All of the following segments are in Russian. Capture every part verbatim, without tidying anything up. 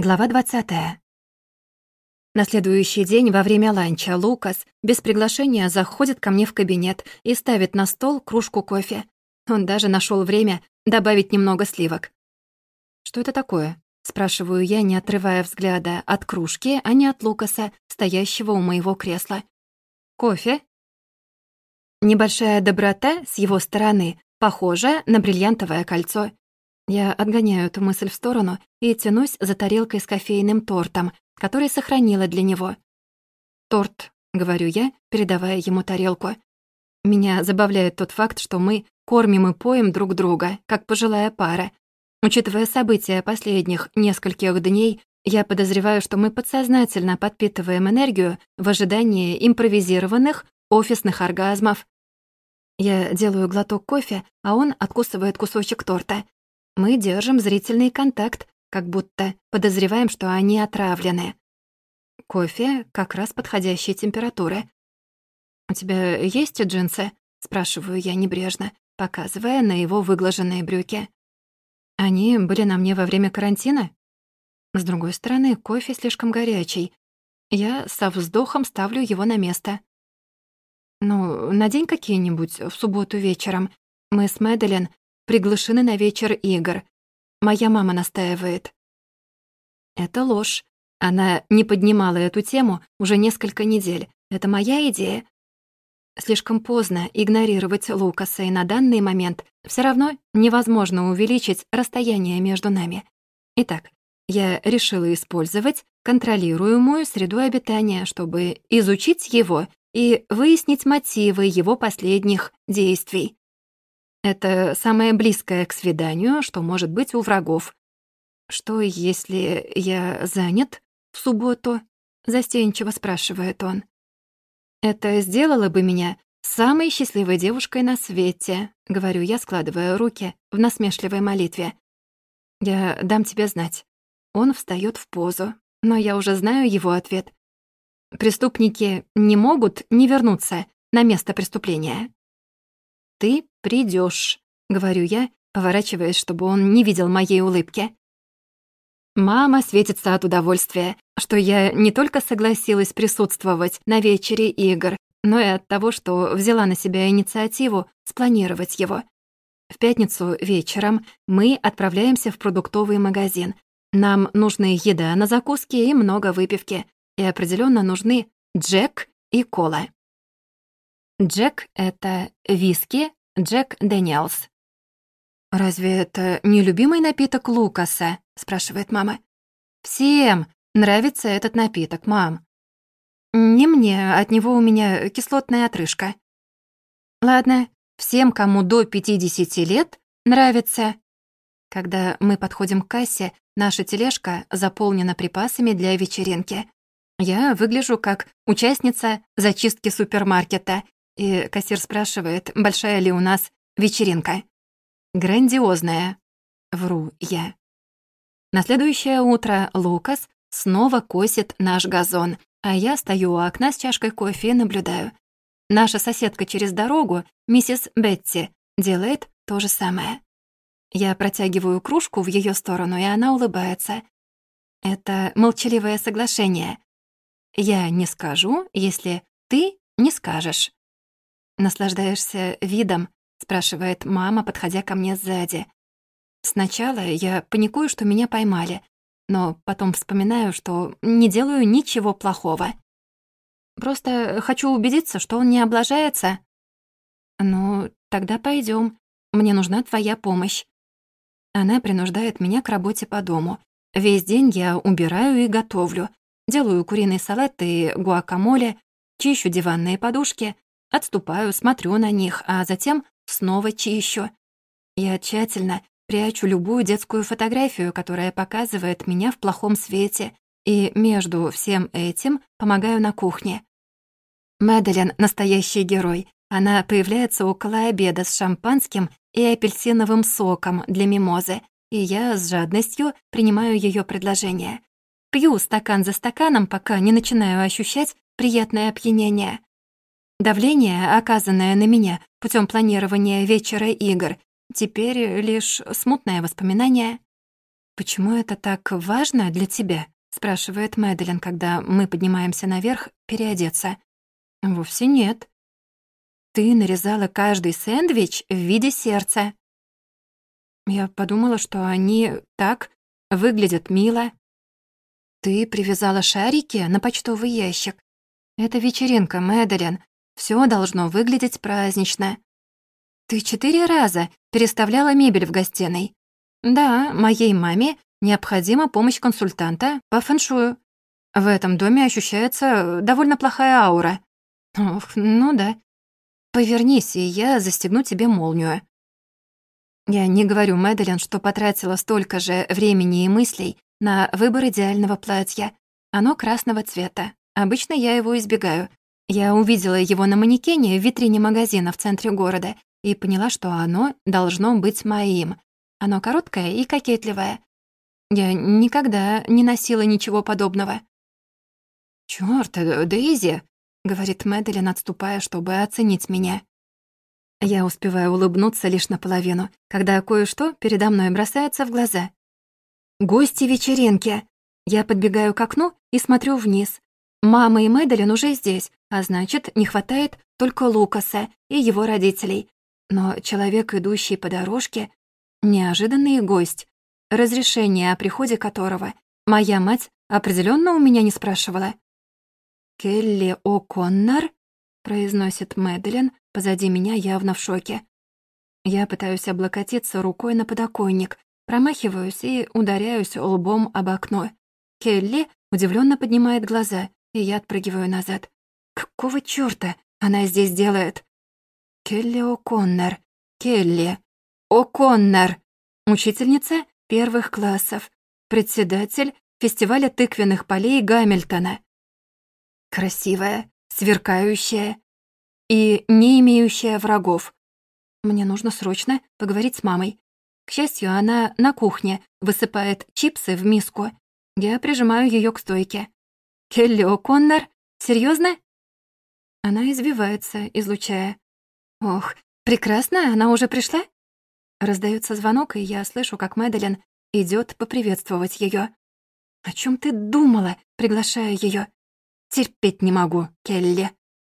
Глава двадцатая. На следующий день во время ланча Лукас без приглашения заходит ко мне в кабинет и ставит на стол кружку кофе. Он даже нашел время добавить немного сливок. «Что это такое?» — спрашиваю я, не отрывая взгляда от кружки, а не от Лукаса, стоящего у моего кресла. «Кофе?» Небольшая доброта с его стороны похожа на бриллиантовое кольцо. Я отгоняю эту мысль в сторону и тянусь за тарелкой с кофейным тортом, который сохранила для него. «Торт», — говорю я, передавая ему тарелку. Меня забавляет тот факт, что мы кормим и поем друг друга, как пожилая пара. Учитывая события последних нескольких дней, я подозреваю, что мы подсознательно подпитываем энергию в ожидании импровизированных офисных оргазмов. Я делаю глоток кофе, а он откусывает кусочек торта. Мы держим зрительный контакт, как будто подозреваем, что они отравлены. Кофе как раз подходящей температуры. «У тебя есть джинсы?» — спрашиваю я небрежно, показывая на его выглаженные брюки. «Они были на мне во время карантина?» С другой стороны, кофе слишком горячий. Я со вздохом ставлю его на место. «Ну, надень какие-нибудь в субботу вечером. Мы с Мэдалин приглашены на вечер игр. Моя мама настаивает». Это ложь. Она не поднимала эту тему уже несколько недель. Это моя идея. Слишком поздно игнорировать Лукаса, и на данный момент все равно невозможно увеличить расстояние между нами. Итак, я решила использовать контролируемую среду обитания, чтобы изучить его и выяснить мотивы его последних действий. Это самое близкое к свиданию, что может быть у врагов. «Что, если я занят в субботу?» — застенчиво спрашивает он. «Это сделало бы меня самой счастливой девушкой на свете», — говорю я, складывая руки в насмешливой молитве. «Я дам тебе знать». Он встаёт в позу, но я уже знаю его ответ. Преступники не могут не вернуться на место преступления. «Ты придёшь», — говорю я, поворачиваясь, чтобы он не видел моей улыбки. Мама светится от удовольствия, что я не только согласилась присутствовать на вечере игр, но и от того, что взяла на себя инициативу спланировать его. В пятницу вечером мы отправляемся в продуктовый магазин. Нам нужны еда на закуски и много выпивки. И определённо нужны Джек и кола. Джек — это виски Джек Дэниелс. «Разве это не любимый напиток Лукаса?» — спрашивает мама. «Всем нравится этот напиток, мам». «Не мне, от него у меня кислотная отрыжка». «Ладно, всем, кому до пятидесяти лет, нравится». Когда мы подходим к кассе, наша тележка заполнена припасами для вечеринки. Я выгляжу как участница зачистки супермаркета, и кассир спрашивает, большая ли у нас вечеринка. «Грандиозная», — вру я. На следующее утро Лукас снова косит наш газон, а я стою у окна с чашкой кофе и наблюдаю. Наша соседка через дорогу, миссис Бетти, делает то же самое. Я протягиваю кружку в её сторону, и она улыбается. Это молчаливое соглашение. Я не скажу, если ты не скажешь. «Наслаждаешься видом?» — спрашивает мама, подходя ко мне сзади. Сначала я паникую, что меня поймали, но потом вспоминаю, что не делаю ничего плохого. Просто хочу убедиться, что он не облажается. «Ну, тогда пойдём. Мне нужна твоя помощь». Она принуждает меня к работе по дому. Весь день я убираю и готовлю. Делаю куриный салат и гуакамоле, чищу диванные подушки, отступаю, смотрю на них, а затем снова чищу. Я тщательно прячу любую детскую фотографию, которая показывает меня в плохом свете, и между всем этим помогаю на кухне. Мэдалин — настоящий герой. Она появляется около обеда с шампанским и апельсиновым соком для мимозы, и я с жадностью принимаю её предложение. Пью стакан за стаканом, пока не начинаю ощущать приятное опьянение. Давление, оказанное на меня путём планирования вечера игр, теперь лишь смутное воспоминание. «Почему это так важно для тебя?» — спрашивает Мэдалин, когда мы поднимаемся наверх переодеться. «Вовсе нет. Ты нарезала каждый сэндвич в виде сердца. Я подумала, что они так выглядят мило. Ты привязала шарики на почтовый ящик. Это вечеринка, Мэдалин. Всё должно выглядеть празднично. Ты четыре раза переставляла мебель в гостиной. Да, моей маме необходима помощь консультанта по фэншую. В этом доме ощущается довольно плохая аура. Ох, ну да. Повернись, и я застегну тебе молнию». Я не говорю Мэдалин, что потратила столько же времени и мыслей на выбор идеального платья. Оно красного цвета. Обычно я его избегаю. Я увидела его на манекене в витрине магазина в центре города и поняла, что оно должно быть моим. Оно короткое и кокетливое. Я никогда не носила ничего подобного. «Чёрт, Дейзи!» — говорит Мэдалин, отступая, чтобы оценить меня. Я успеваю улыбнуться лишь наполовину, когда кое-что передо мной бросается в глаза. Гости вечеринки. Я подбегаю к окну и смотрю вниз. Мама и Мэдалин уже здесь, а значит, не хватает только Лукаса и его родителей. Но человек, идущий по дорожке, — неожиданный гость, разрешение о приходе которого моя мать определённо у меня не спрашивала. «Келли О'Коннор?» — произносит Мэдалин, позади меня явно в шоке. Я пытаюсь облокотиться рукой на подоконник, промахиваюсь и ударяюсь лбом об окно. Келли удивлённо поднимает глаза, и я отпрыгиваю назад. Какого чёрта она здесь делает? Келли О'Коннор. Келли О'Коннор. Учительница первых классов. Председатель фестиваля тыквенных полей Гамильтона. Красивая, сверкающая и не имеющая врагов. Мне нужно срочно поговорить с мамой. К счастью, она на кухне высыпает чипсы в миску. Я прижимаю её к стойке. «Келли О'Коннор? Серьёзно?» Она извивается, излучая. «Ох, прекрасно, она уже пришла?» Раздаётся звонок, и я слышу, как Мэдалин идёт поприветствовать её. «О чём ты думала, приглашая её? Терпеть не могу, Келли».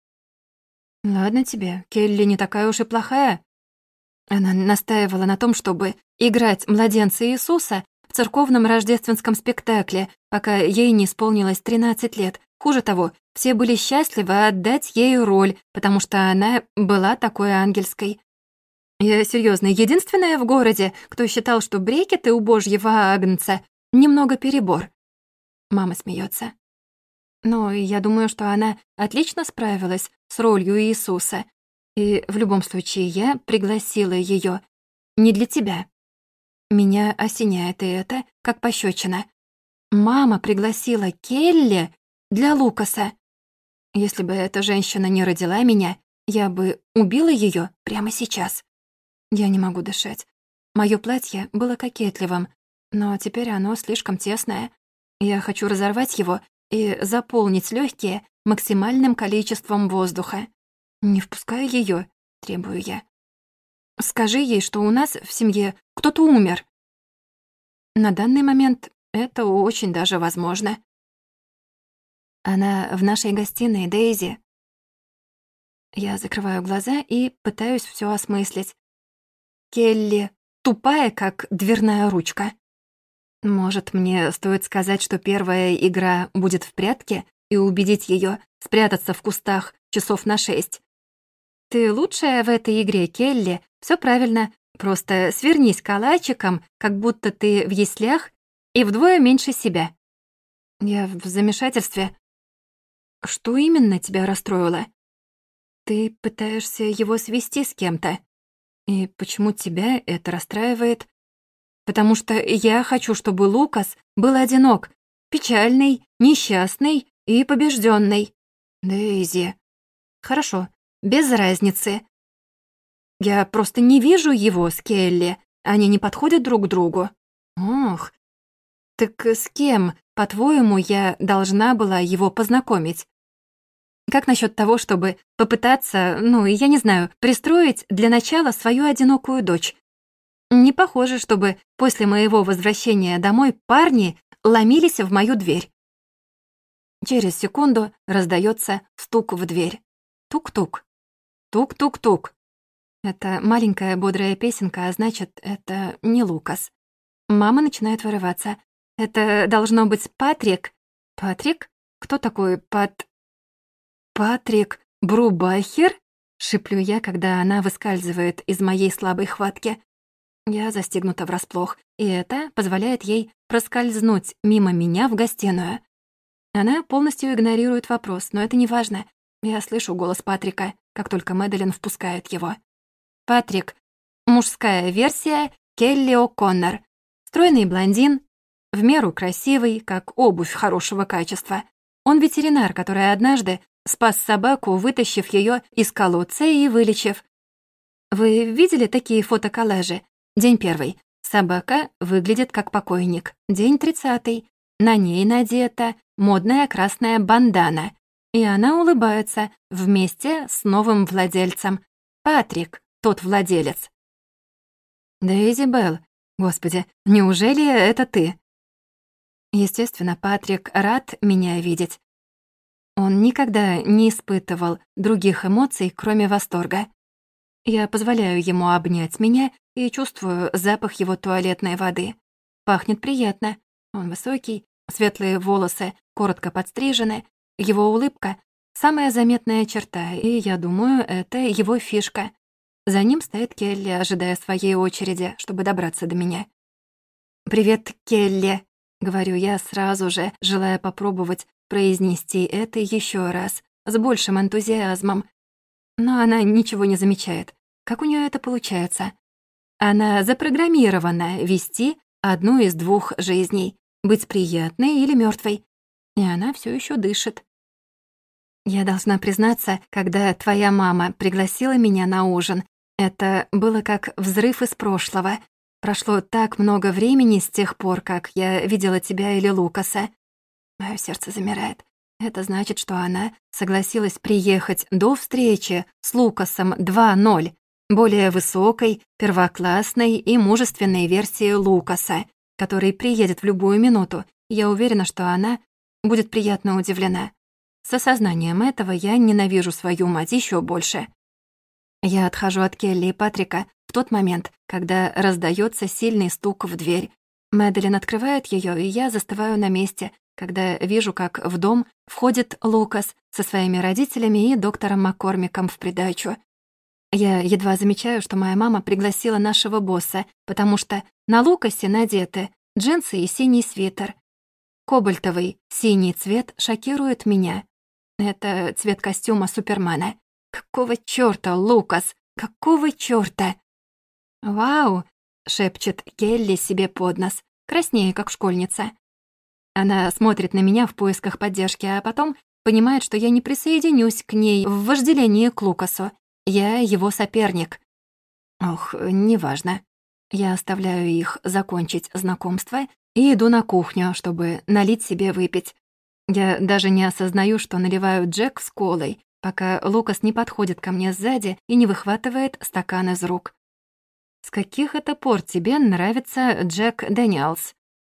«Ладно тебе, Келли не такая уж и плохая». Она настаивала на том, чтобы играть младенца Иисуса в церковном рождественском спектакле, пока ей не исполнилось тринадцать лет. Хуже того, все были счастливы отдать ей роль, потому что она была такой ангельской. Я серьёзно, единственная в городе, кто считал, что брекеты у божьего агнца немного перебор. Мама смеётся. Но я думаю, что она отлично справилась с ролью Иисуса. И в любом случае я пригласила её не для тебя. Меня осеняет и это, как пощёчина. Мама пригласила Келли для Лукаса. Если бы эта женщина не родила меня, я бы убила её прямо сейчас. Я не могу дышать. Моё платье было кокетливым, но теперь оно слишком тесное. Я хочу разорвать его и заполнить лёгкие максимальным количеством воздуха. «Не впускай её», — требую я. «Скажи ей, что у нас в семье кто-то умер». На данный момент это очень даже возможно. Она в нашей гостиной, Дейзи. Я закрываю глаза и пытаюсь всё осмыслить. Келли тупая, как дверная ручка. Может, мне стоит сказать, что первая игра будет в прятки и убедить её спрятаться в кустах часов на шесть. Ты лучшая в этой игре, Келли. Всё правильно. Просто свернись калачиком, как будто ты в яслях, и вдвое меньше себя. Я в замешательстве. Что именно тебя расстроило? Ты пытаешься его свести с кем-то. И почему тебя это расстраивает? Потому что я хочу, чтобы Лукас был одинок, печальный, несчастный и побежденный. Дейзи. Хорошо, без разницы. Я просто не вижу его с Келли. Они не подходят друг к другу. Ох. Так с кем, по-твоему, я должна была его познакомить? Как насчет того, чтобы попытаться, ну, я не знаю, пристроить для начала свою одинокую дочь? Не похоже, чтобы после моего возвращения домой парни ломились в мою дверь. Через секунду раздается стук в дверь. Тук-тук. Тук-тук-тук. Это маленькая бодрая песенка, а значит, это не Лукас. Мама начинает вырываться. Это должно быть Патрик. Патрик? Кто такой Пат... Патрик Брубахер? Шиплю я, когда она выскальзывает из моей слабой хватки. Я застигнута врасплох, и это позволяет ей проскользнуть мимо меня в гостиную. Она полностью игнорирует вопрос, но это не важно. Я слышу голос Патрика, как только Мэдалин впускает его. Патрик — мужская версия Келли О'Коннор. Стройный блондин, в меру красивый, как обувь хорошего качества. Он ветеринар, который однажды спас собаку, вытащив ее из колодца и вылечив. Вы видели такие фотоколлажи? День первый. Собака выглядит как покойник. День тридцатый. На ней надета модная красная бандана. И она улыбается вместе с новым владельцем. Патрик, тот владелец. Дейзи Белл, господи, неужели это ты? Естественно, Патрик рад меня видеть. Он никогда не испытывал других эмоций, кроме восторга. Я позволяю ему обнять меня и чувствую запах его туалетной воды. Пахнет приятно. Он высокий, светлые волосы коротко подстрижены, его улыбка — самая заметная черта, и, я думаю, это его фишка. За ним стоит Келли, ожидая своей очереди, чтобы добраться до меня. «Привет, Келли», — говорю я сразу же, желая попробовать произнести это еще раз, с большим энтузиазмом. Но она ничего не замечает. Как у нее это получается? Она запрограммирована вести одну из двух жизней — быть приятной или мертвой. И она все еще дышит. Я должна признаться, когда твоя мама пригласила меня на ужин, это было как взрыв из прошлого. Прошло так много времени с тех пор, как я видела тебя или Лукаса. Моё сердце замирает. Это значит, что она согласилась приехать до встречи с Лукасом два ноль, более высокой, первоклассной и мужественной версии Лукаса, который приедет в любую минуту. Я уверена, что она будет приятно удивлена. С осознанием этого я ненавижу свою мать ещё больше. Я отхожу от Келли и Патрика в тот момент, когда раздаётся сильный стук в дверь. Мэдалин открывает её, и я застываю на месте, когда вижу, как в дом входит Лукас со своими родителями и доктором Маккормиком в придачу. Я едва замечаю, что моя мама пригласила нашего босса, потому что на Лукасе надеты джинсы и синий свитер. Кобальтовый синий цвет шокирует меня. Это цвет костюма Супермена. Какого чёрта, Лукас? Какого чёрта? «Вау!» — шепчет Келли себе под нос, краснея, как школьница. Она смотрит на меня в поисках поддержки, а потом понимает, что я не присоединюсь к ней в вожделении к Лукасу. Я его соперник. Ох, неважно. Я оставляю их закончить знакомство и иду на кухню, чтобы налить себе выпить. Я даже не осознаю, что наливаю Джек с колой, пока Лукас не подходит ко мне сзади и не выхватывает стакан из рук. «С каких это пор тебе нравится Джек Дэниелс?»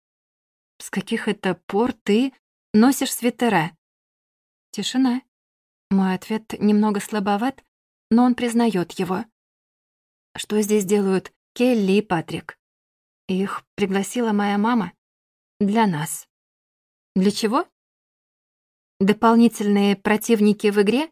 «С каких это пор ты носишь свитера?» Тишина. Мой ответ немного слабоват, но он признает его. Что здесь делают Келли и Патрик? Их пригласила моя мама. Для нас. Для чего? Дополнительные противники в игре?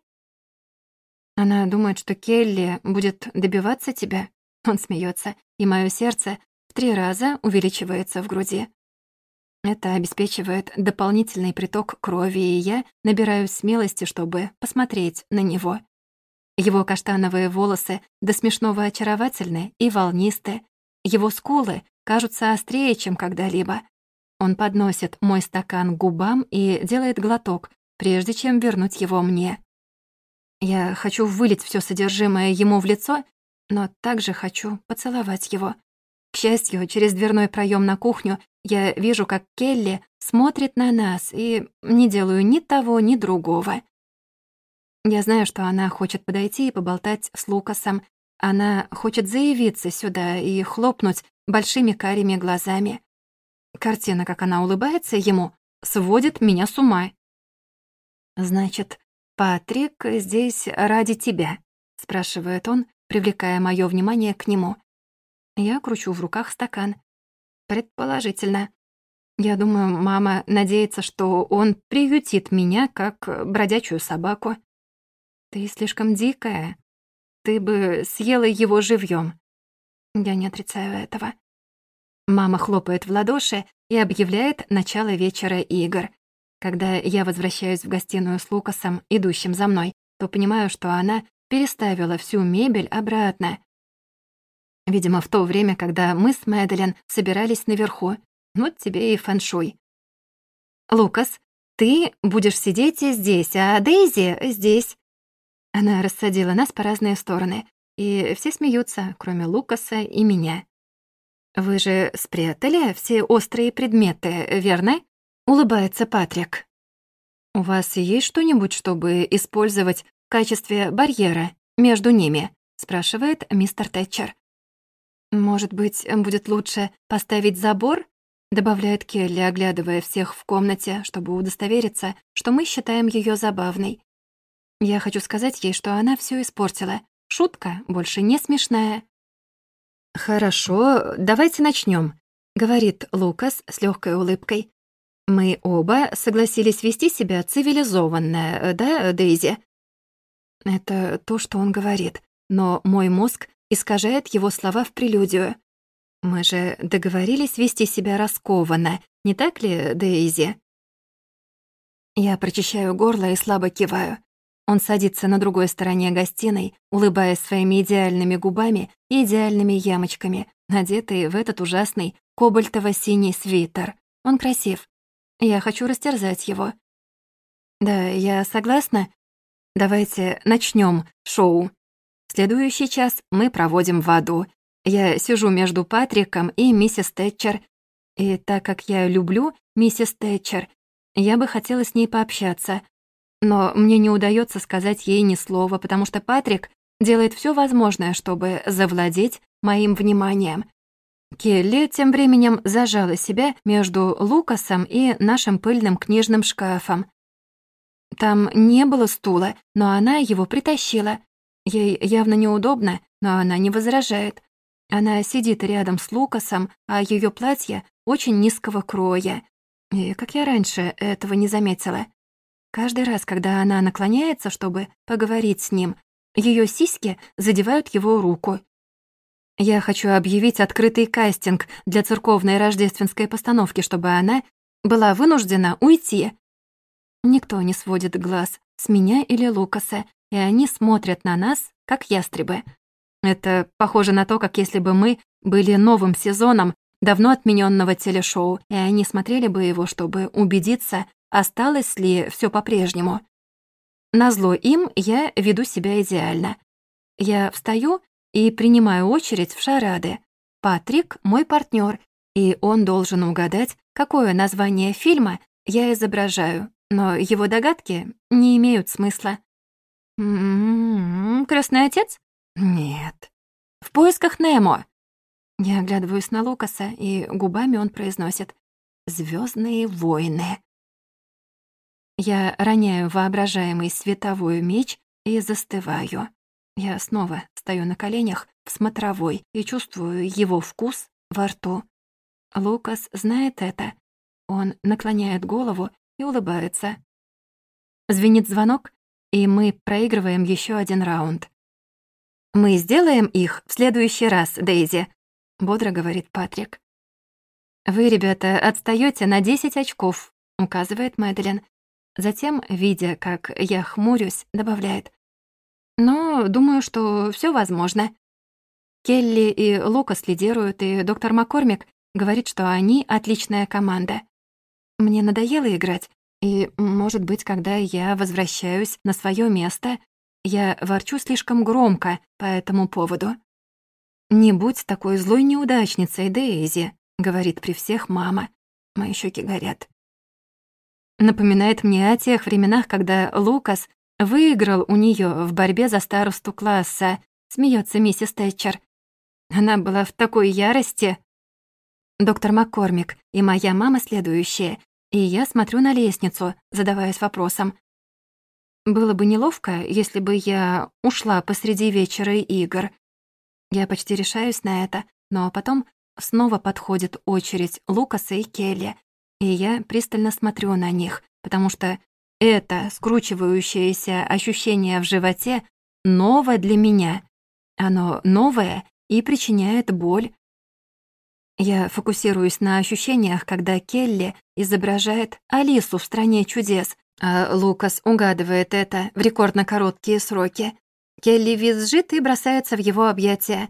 Она думает, что Келли будет добиваться тебя. Он смеется, и мое сердце в три раза увеличивается в груди. Это обеспечивает дополнительный приток крови, и я набираюсь смелости, чтобы посмотреть на него. Его каштановые волосы до смешного очаровательны и волнисты. Его скулы кажутся острее, чем когда-либо. Он подносит мой стакан к губам и делает глоток, прежде чем вернуть его мне. Я хочу вылить всё содержимое ему в лицо, но также хочу поцеловать его. К счастью, через дверной проём на кухню я вижу, как Келли смотрит на нас, и не делаю ни того, ни другого. Я знаю, что она хочет подойти и поболтать с Лукасом, Она хочет заявиться сюда и хлопнуть большими карими глазами. Картина, как она улыбается ему, сводит меня с ума. «Значит, Патрик здесь ради тебя?» — спрашивает он, привлекая моё внимание к нему. Я кручу в руках стакан. Предположительно. Я думаю, мама надеется, что он приютит меня, как бродячую собаку. Ты слишком дикая. Ты бы съела его живьем. Я не отрицаю этого. Мама хлопает в ладоши и объявляет начало вечера игр. Когда я возвращаюсь в гостиную с Лукасом, идущим за мной, то понимаю, что она переставила всю мебель обратно. Видимо, в то время, когда мы с Мэдалин собирались наверху. Вот тебе и фэншуй. «Лукас, ты будешь сидеть здесь, а Дейзи здесь». Она рассадила нас по разные стороны, и все смеются, кроме Лукаса и меня. «Вы же спрятали все острые предметы, верно?» — улыбается Патрик. «У вас есть что-нибудь, чтобы использовать в качестве барьера между ними?» — спрашивает мистер Тэтчер. «Может быть, будет лучше поставить забор?» — добавляет Келли, оглядывая всех в комнате, чтобы удостовериться, что мы считаем её забавной. Я хочу сказать ей, что она всё испортила. Шутка больше не смешная. «Хорошо, давайте начнём», — говорит Лукас с лёгкой улыбкой. «Мы оба согласились вести себя цивилизованно, да, Дейзи?» Это то, что он говорит, но мой мозг искажает его слова в прелюдию. Мы же договорились вести себя раскованно, не так ли, Дейзи? Я прочищаю горло и слабо киваю. Он садится на другой стороне гостиной, улыбаясь своими идеальными губами и идеальными ямочками, надетый в этот ужасный кобальтово-синий свитер. Он красив. Я хочу растерзать его. Да, я согласна. Давайте начнем шоу. Следующий час мы проводим в аду. Я сижу между Патриком и миссис Тэтчер. И так как я люблю миссис Тэтчер, я бы хотела с ней пообщаться. Но мне не удается сказать ей ни слова, потому что Патрик делает все возможное, чтобы завладеть моим вниманием. Келли тем временем зажала себя между Лукасом и нашим пыльным книжным шкафом. Там не было стула, но она его притащила. Ей явно неудобно, но она не возражает. Она сидит рядом с Лукасом, а ее платье очень низкого кроя. И как я раньше этого не заметила. Каждый раз, когда она наклоняется, чтобы поговорить с ним, ее сиськи задевают его руку. Я хочу объявить открытый кастинг для церковной рождественской постановки, чтобы она была вынуждена уйти. Никто не сводит глаз с меня или Лукаса, и они смотрят на нас, как ястребы. Это похоже на то, как если бы мы были новым сезоном давно отмененного телешоу, и они смотрели бы его, чтобы убедиться, осталось ли все по-прежнему. Назло им я веду себя идеально. Я встаю и принимаю очередь в шарады. Патрик — мой партнер, и он должен угадать, какое название фильма я изображаю, но его догадки не имеют смысла. «М-м-м, «Крестный отец?» «Нет». «В поисках Немо». Я оглядываюсь на Лукаса, и губами он произносит «Звёздные войны». Я роняю воображаемый световой меч и застываю. Я снова стою на коленях в смотровой и чувствую его вкус во рту. Лукас знает это. Он наклоняет голову и улыбается. Звенит звонок, и мы проигрываем еще один раунд. «Мы сделаем их в следующий раз, Дейзи», — бодро говорит Патрик. «Вы, ребята, отстаёте на десять очков», — указывает Мэдалин. Затем, видя, как я хмурюсь, добавляет. «Но думаю, что всё возможно». Келли и Лукас лидируют, и доктор Маккормик говорит, что они отличная команда. Мне надоело играть, и, может быть, когда я возвращаюсь на своё место, я ворчу слишком громко по этому поводу. «Не будь такой злой неудачницей, Дейзи», — говорит при всех мама. Мои щеки горят. Напоминает мне о тех временах, когда Лукас выиграл у неё в борьбе за старосту класса, смеется миссис Тэтчер. Она была в такой ярости. Доктор Маккормик и моя мама следующие, и я смотрю на лестницу, задаваясь вопросом. Было бы неловко, если бы я ушла посреди вечера игр. Я почти решаюсь на это, но потом снова подходит очередь Лукаса и Келли, и я пристально смотрю на них, потому что это скручивающееся ощущение в животе новое для меня. Оно новое и причиняет боль. Я фокусируюсь на ощущениях, когда Келли изображает Алису в «Стране чудес», а Лукас угадывает это в рекордно короткие сроки. Келли визжит и бросается в его объятия.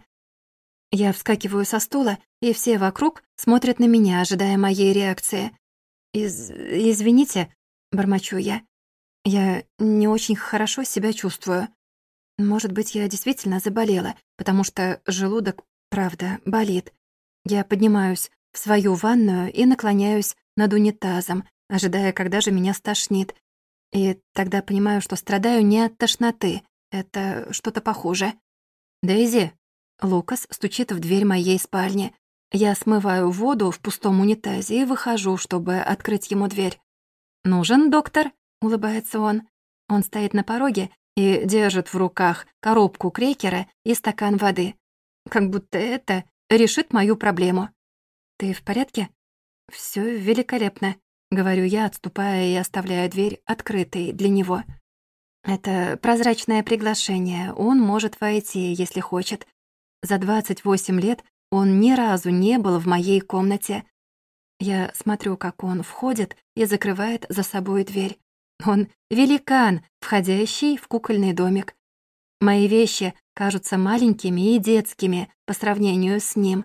Я вскакиваю со стула, и все вокруг смотрят на меня, ожидая моей реакции. «Из... извините», — бормочу я. «Я не очень хорошо себя чувствую. Может быть, я действительно заболела, потому что желудок, правда, болит. Я поднимаюсь в свою ванную и наклоняюсь над унитазом, ожидая, когда же меня стошнит. И тогда понимаю, что страдаю не от тошноты. Это что-то похуже. «Дейзи!» Лукас стучит в дверь моей спальни. Я смываю воду в пустом унитазе и выхожу, чтобы открыть ему дверь. «Нужен доктор?» — улыбается он. Он стоит на пороге и держит в руках коробку крекера и стакан воды. Как будто это решит мою проблему. «Ты в порядке?» «Всё великолепно», — говорю я, отступая и оставляя дверь открытой для него. Это прозрачное приглашение, он может войти, если хочет. За двадцать восемь лет он ни разу не был в моей комнате. Я смотрю, как он входит и закрывает за собой дверь. Он великан, входящий в кукольный домик. Мои вещи кажутся маленькими и детскими по сравнению с ним.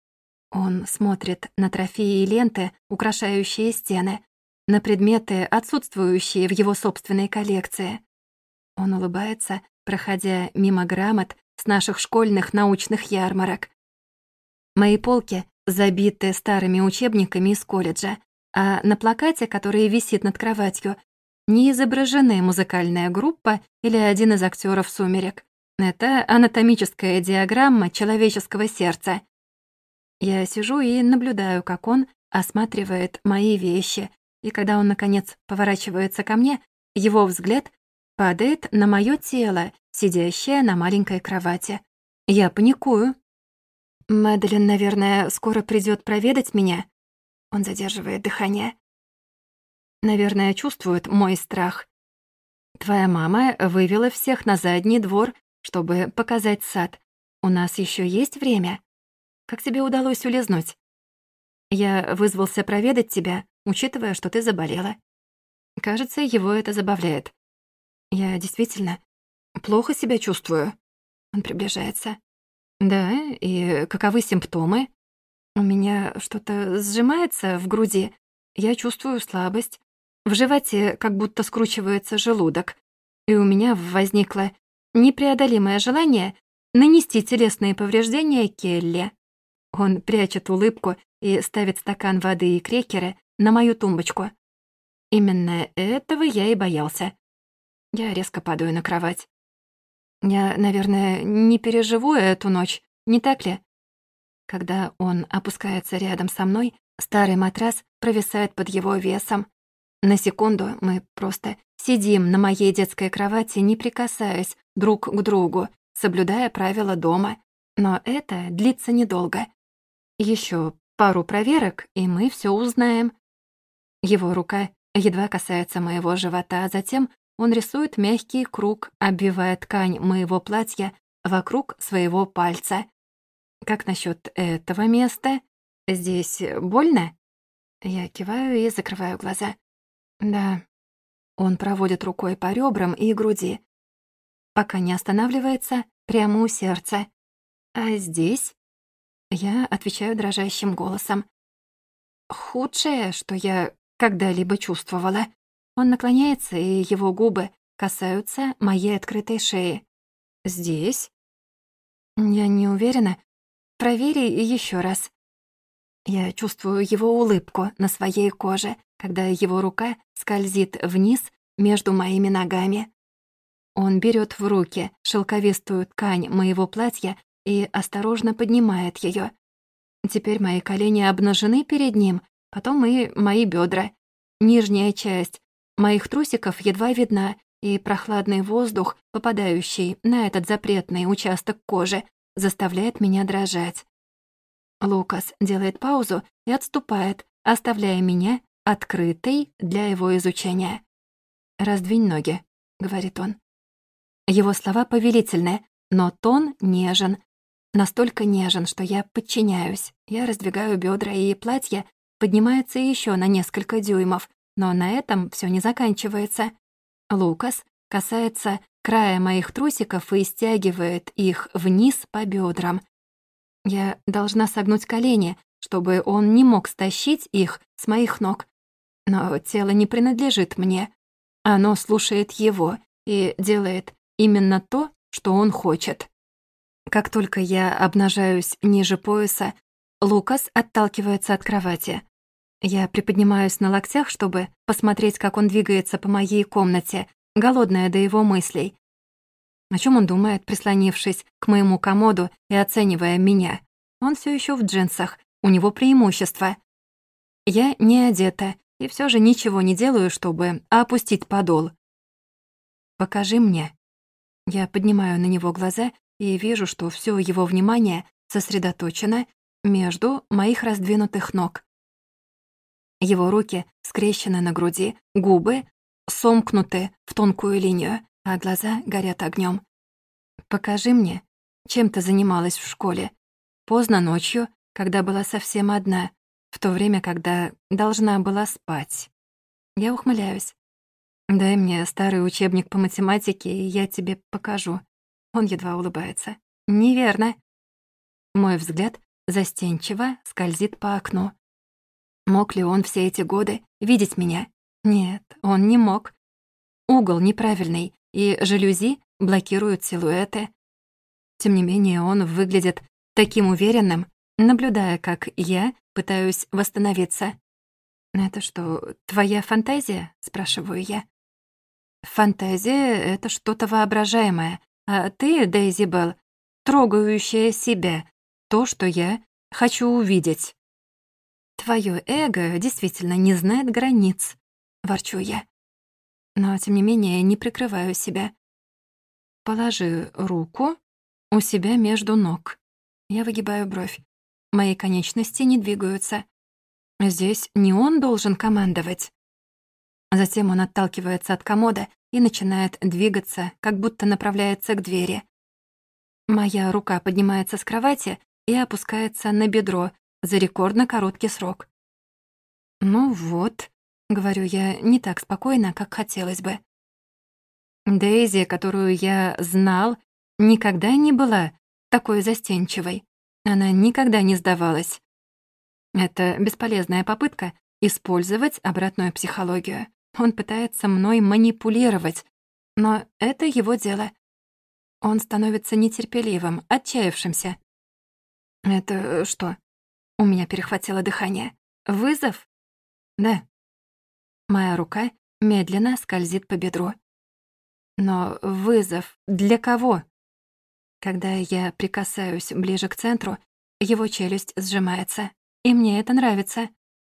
Он смотрит на трофеи и ленты, украшающие стены, на предметы, отсутствующие в его собственной коллекции. Он улыбается, проходя мимо грамот с наших школьных научных ярмарок. Мои полки забиты старыми учебниками из колледжа, а на плакате, который висит над кроватью, не изображены музыкальная группа или один из актеров «Сумерек». Это анатомическая диаграмма человеческого сердца. Я сижу и наблюдаю, как он осматривает мои вещи, и когда он, наконец, поворачивается ко мне, его взгляд падает на моё тело, сидящее на маленькой кровати. Я паникую. «Мэдалин, наверное, скоро придёт проведать меня?» Он задерживает дыхание. «Наверное, чувствует мой страх. Твоя мама вывела всех на задний двор, чтобы показать сад. У нас ещё есть время? Как тебе удалось улизнуть? Я вызвался проведать тебя, учитывая, что ты заболела». Кажется, его это забавляет. «Я действительно плохо себя чувствую». Он приближается. «Да, и каковы симптомы?» «У меня что-то сжимается в груди. Я чувствую слабость. В животе как будто скручивается желудок. И у меня возникло непреодолимое желание нанести телесные повреждения Келли». Он прячет улыбку и ставит стакан воды и крекеры на мою тумбочку. Именно этого я и боялся. Я резко падаю на кровать. Я, наверное, не переживу эту ночь, не так ли? Когда он опускается рядом со мной, старый матрас провисает под его весом. На секунду мы просто сидим на моей детской кровати, не прикасаясь друг к другу, соблюдая правила дома. Но это длится недолго. Еще пару проверок, и мы все узнаем. Его рука едва касается моего живота, а затем он рисует мягкий круг, обвивая ткань моего платья вокруг своего пальца. Как насчет этого места? Здесь больно? Я киваю и закрываю глаза. Да. Он проводит рукой по ребрам и груди, пока не останавливается прямо у сердца. А здесь? Я отвечаю дрожащим голосом. Худшее, что я когда-либо чувствовала. Он наклоняется, и его губы касаются моей открытой шеи. Здесь? Я не уверена. Провери еще раз. Я чувствую его улыбку на своей коже, когда его рука скользит вниз между моими ногами. Он берет в руки шелковистую ткань моего платья и осторожно поднимает ее. Теперь мои колени обнажены перед ним, потом и мои бедра. Нижняя часть моих трусиков едва видна, и прохладный воздух, попадающий на этот запретный участок кожи, заставляет меня дрожать. Лукас делает паузу и отступает, оставляя меня открытой для его изучения. «Раздвинь ноги», — говорит он. Его слова повелительны, но тон нежен. Настолько нежен, что я подчиняюсь. Я раздвигаю бедра, и платье поднимается еще на несколько дюймов, но на этом все не заканчивается. Лукас касается края моих трусиков и стягивает их вниз по бедрам. Я должна согнуть колени, чтобы он не мог стащить их с моих ног. Но тело не принадлежит мне. Оно слушает его и делает именно то, что он хочет. Как только я обнажаюсь ниже пояса, Лукас отталкивается от кровати. Я приподнимаюсь на локтях, чтобы посмотреть, как он двигается по моей комнате, голодная до его мыслей. О чем он думает, прислонившись к моему комоду и оценивая меня? Он все еще в джинсах, у него преимущество. Я не одета и все же ничего не делаю, чтобы опустить подол. «Покажи мне». Я поднимаю на него глаза и вижу, что все его внимание сосредоточено между моих раздвинутых ног. Его руки скрещены на груди, губы сомкнуты в тонкую линию, а глаза горят огнем. «Покажи мне, чем ты занималась в школе. Поздно ночью, когда была совсем одна, в то время, когда должна была спать». Я ухмыляюсь. «Дай мне старый учебник по математике, и я тебе покажу». Он едва улыбается. «Неверно». Мой взгляд застенчиво скользит по окну. Мог ли он все эти годы видеть меня? Нет, он не мог. Угол неправильный, и жалюзи блокируют силуэты. Тем не менее, он выглядит таким уверенным, наблюдая, как я пытаюсь восстановиться. «Это что, твоя фантазия?» — спрашиваю я. «Фантазия — это что-то воображаемое, а ты, Дейзи Белл, трогающая себя, то, что я хочу увидеть». «Твоё эго действительно не знает границ», — ворчу я. Но, тем не менее, не прикрываю себя. Положи руку у себя между ног. Я выгибаю бровь. Мои конечности не двигаются. Здесь не он должен командовать. Затем он отталкивается от комода и начинает двигаться, как будто направляется к двери. Моя рука поднимается с кровати и опускается на бедро за рекордно короткий срок. «Ну вот», — говорю я не так спокойно, как хотелось бы. Дейзи, которую я знал, никогда не была такой застенчивой. Она никогда не сдавалась. Это бесполезная попытка использовать обратную психологию. Он пытается мной манипулировать, но это его дело. Он становится нетерпеливым, отчаявшимся. «Это что?» У меня перехватило дыхание. «Вызов?» «Да». Моя рука медленно скользит по бедру. Но вызов для кого? Когда я прикасаюсь ближе к центру, его челюсть сжимается, и мне это нравится.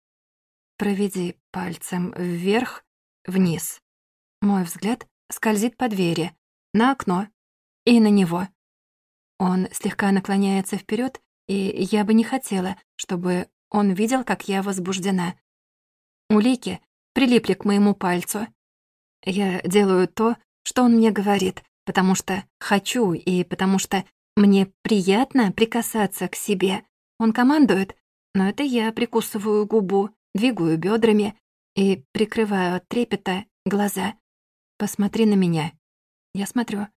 Проведи пальцем вверх, вниз. Мой взгляд скользит по двери, на окно и на него. Он слегка наклоняется вперед, и я бы не хотела, чтобы он видел, как я возбуждена. Улики прилипли к моему пальцу. Я делаю то, что он мне говорит, потому что хочу и потому что мне приятно прикасаться к себе. Он командует, но это я прикусываю губу, двигаю бедрами и прикрываю от трепета глаза. «Посмотри на меня». Я смотрю.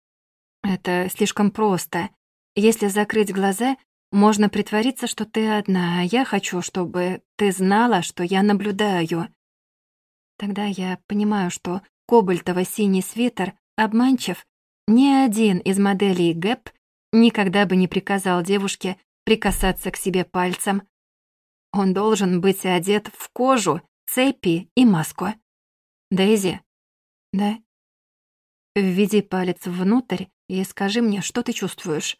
Это слишком просто. Если закрыть глаза, можно притвориться, что ты одна, а я хочу, чтобы ты знала, что я наблюдаю. Тогда я понимаю, что кобальтово-синий свитер обманчив. Ни один из моделей Гэп никогда бы не приказал девушке прикасаться к себе пальцем. Он должен быть одет в кожу, цепи и маску. Дейзи? Да? введи палец внутрь и скажи мне, что ты чувствуешь».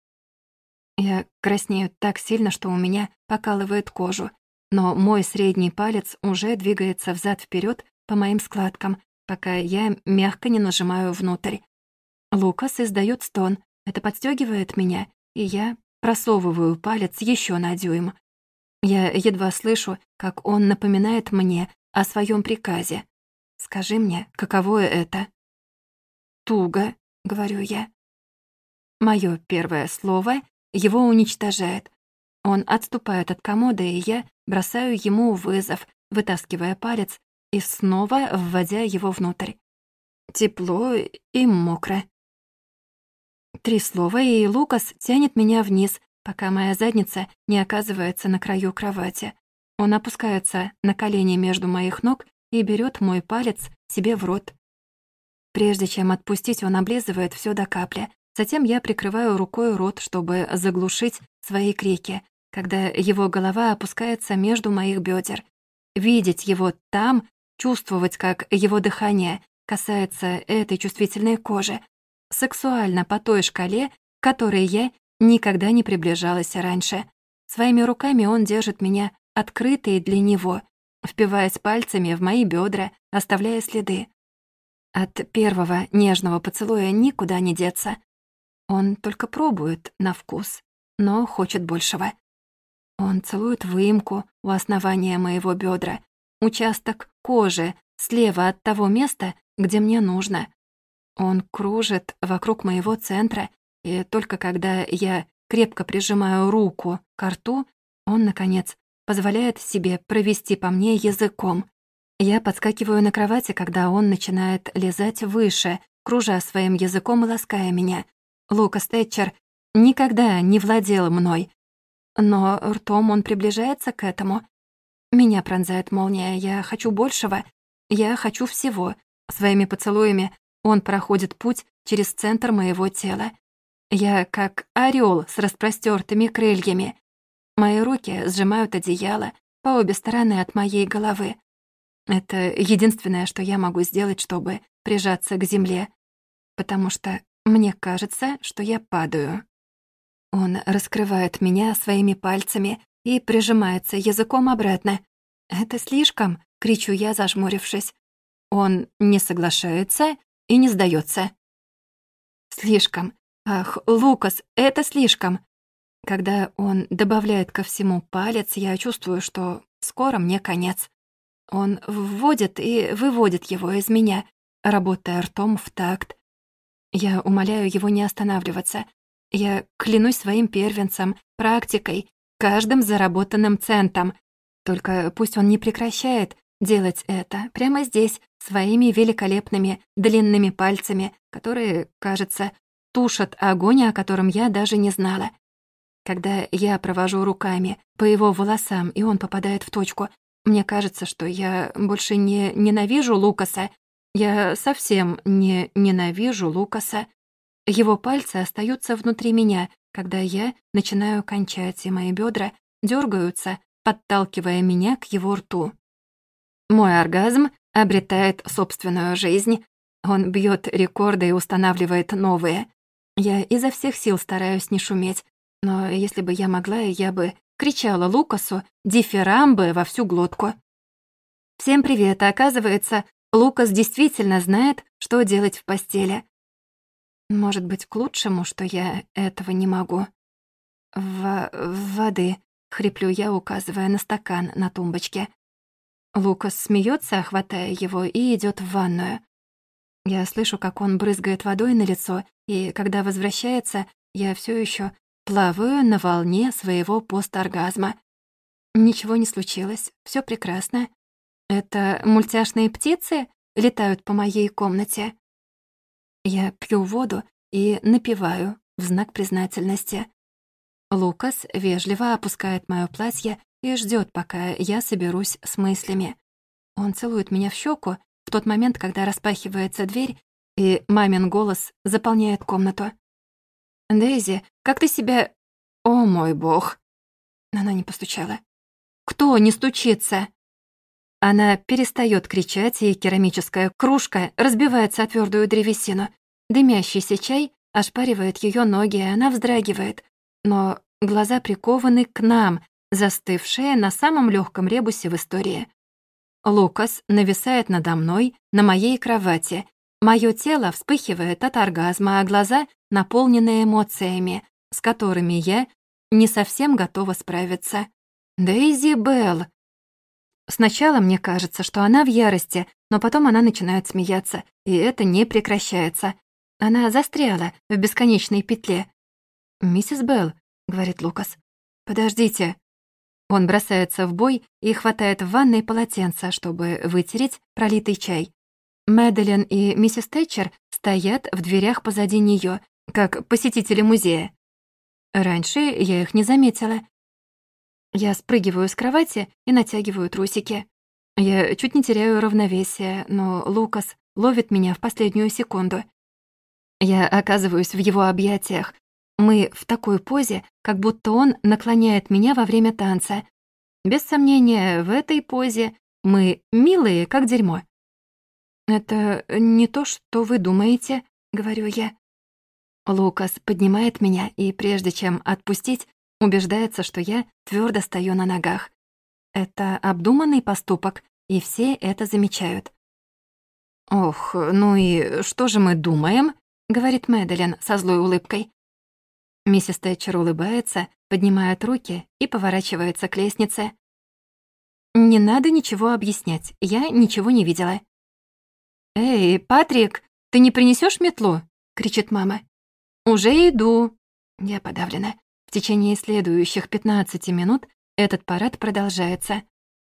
Я краснею так сильно, что у меня покалывает кожу, но мой средний палец уже двигается взад вперед по моим складкам, пока я мягко не нажимаю внутрь. Лукас издаёт стон. Это подстёгивает меня, и я просовываю палец еще на дюйм. Я едва слышу, как он напоминает мне о своем приказе. «Скажи мне, каково это?» «Туго», — говорю я. Моё первое слово его уничтожает. Он отступает от комода, и я бросаю ему вызов, вытаскивая палец и снова вводя его внутрь. Тепло и мокро. Три слова, и Лукас тянет меня вниз, пока моя задница не оказывается на краю кровати. Он опускается на колени между моих ног и берет мой палец себе в рот. Прежде чем отпустить, он облизывает все до капли. Затем я прикрываю рукой рот, чтобы заглушить свои крики, когда его голова опускается между моих бедер. Видеть его там, чувствовать, как его дыхание касается этой чувствительной кожи, сексуально по той шкале, к которой я никогда не приближалась раньше. Своими руками он держит меня открытой для него, впиваясь пальцами в мои бедра, оставляя следы. От первого нежного поцелуя никуда не деться. Он только пробует на вкус, но хочет большего. Он целует выемку у основания моего бедра, участок кожи слева от того места, где мне нужно. Он кружит вокруг моего центра, и только когда я крепко прижимаю руку к рту, он, наконец, позволяет себе провести по мне языком. Я подскакиваю на кровати, когда он начинает лизать выше, кружа своим языком и лаская меня. Лукас Тэтчер никогда не владел мной, но ртом он приближается к этому. Меня пронзает молния, я хочу большего, я хочу всего. Своими поцелуями он проходит путь через центр моего тела. Я как орёл с распростёртыми крыльями. Мои руки сжимают одеяло по обе стороны от моей головы. Это единственное, что я могу сделать, чтобы прижаться к земле, потому что мне кажется, что я падаю. Он раскрывает меня своими пальцами и прижимается языком обратно. «Это слишком!» — кричу я, зажмурившись. Он не соглашается и не сдаётся. «Слишком! Ах, Лукас, это слишком!» Когда он добавляет ко всему палец, я чувствую, что скоро мне конец. Он вводит и выводит его из меня, работая ртом в такт. Я умоляю его не останавливаться. Я клянусь своим первенцем, практикой, каждым заработанным центом. Только пусть он не прекращает делать это прямо здесь, своими великолепными длинными пальцами, которые, кажется, тушат огонь, о котором я даже не знала. Когда я провожу руками по его волосам, и он попадает в точку, мне кажется, что я больше не ненавижу Лукаса. Я совсем не ненавижу Лукаса. Его пальцы остаются внутри меня, когда я начинаю кончать, и мои бедра дергаются, подталкивая меня к его рту. Мой оргазм обретает собственную жизнь. Он бьет рекорды и устанавливает новые. Я изо всех сил стараюсь не шуметь, но если бы я могла, я бы кричала Лукасу дифирамбы во всю глотку. «Всем привет!» Оказывается, Лукас действительно знает, что делать в постели. Может быть, к лучшему, что я этого не могу. В... воды, хриплю я, указывая на стакан на тумбочке. Лукас смеется, хватая его, и идет в ванную. Я слышу, как он брызгает водой на лицо, и когда возвращается, я все еще плаваю на волне своего посторгазма. Ничего не случилось, все прекрасно. Это мультяшные птицы летают по моей комнате. Я пью воду и напеваю в знак признательности. Лукас вежливо опускает моё платье и ждёт, пока я соберусь с мыслями. Он целует меня в щеку в тот момент, когда распахивается дверь, и мамин голос заполняет комнату. «Дейзи, как ты себя...» «О, мой бог!» Она не постучала. «Кто не стучится?» Она перестает кричать, и керамическая кружка разбивается о твердую древесину. Дымящийся чай ошпаривает ее ноги, и она вздрагивает. Но глаза прикованы к нам, застывшие на самом легком ребусе в истории. Лукас нависает надо мной на моей кровати. Моё тело вспыхивает от оргазма, а глаза наполнены эмоциями, с которыми я не совсем готова справиться. Дейзи Белл. Сначала мне кажется, что она в ярости, но потом она начинает смеяться, и это не прекращается. Она застряла в бесконечной петле. «Миссис Белл», — говорит Лукас, — «подождите». Он бросается в бой и хватает в ванной полотенце, чтобы вытереть пролитый чай. Мэдалин и миссис Тэтчер стоят в дверях позади неё, как посетители музея. Раньше я их не заметила. Я спрыгиваю с кровати и натягиваю трусики. Я чуть не теряю равновесие, но Лукас ловит меня в последнюю секунду. Я оказываюсь в его объятиях. Мы в такой позе, как будто он наклоняет меня во время танца. Без сомнения, в этой позе мы милые, как дерьмо. «Это не то, что вы думаете», — говорю я. Лукас поднимает меня и, прежде чем отпустить, убеждается, что я твердо стою на ногах. Это обдуманный поступок, и все это замечают. «Ох, ну и что же мы думаем?» — говорит Мэдалин со злой улыбкой. Миссис Тэтчер улыбается, поднимает руки и поворачивается к лестнице. «Не надо ничего объяснять, я ничего не видела». «Эй, Патрик, ты не принесешь метлу?» — кричит мама. «Уже иду». Я подавлена. В течение следующих пятнадцати минут этот парад продолжается.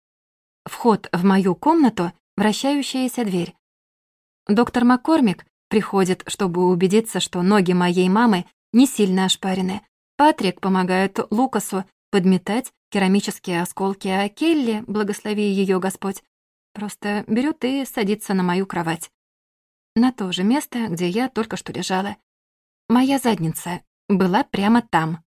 Вход в мою комнату — вращающаяся дверь. Доктор Маккормик приходит, чтобы убедиться, что ноги моей мамы не сильно ошпарены. Патрик помогает Лукасу подметать керамические осколки, а Келли, благослови ее Господь, просто берет и садится на мою кровать. На то же место, где я только что лежала. Моя задница была прямо там.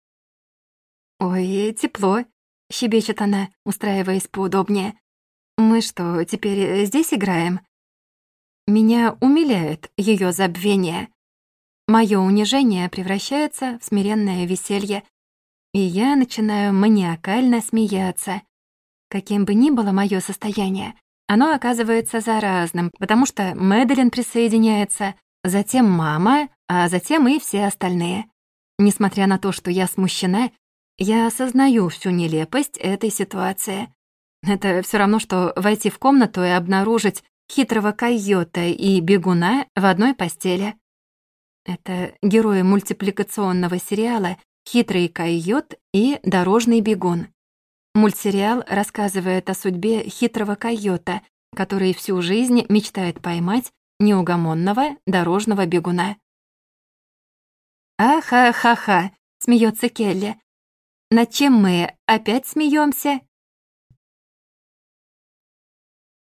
«Ой, тепло», — щебечет она, устраиваясь поудобнее. «Мы что, теперь здесь играем?» Меня умиляет ее забвение. Моё унижение превращается в смиренное веселье, и я начинаю маниакально смеяться. Каким бы ни было моё состояние, оно оказывается заразным, потому что Мэдалин присоединяется, затем мама, а затем и все остальные. Несмотря на то, что я смущена, я осознаю всю нелепость этой ситуации. Это всё равно, что войти в комнату и обнаружить хитрого койота и бегуна в одной постели. Это герои мультипликационного сериала «Хитрый койот и дорожный бегун». Мультсериал рассказывает о судьбе хитрого койота, который всю жизнь мечтает поймать неугомонного дорожного бегуна. «Аха-ха-ха», — смеется Келли. «Над чем мы опять смеемся?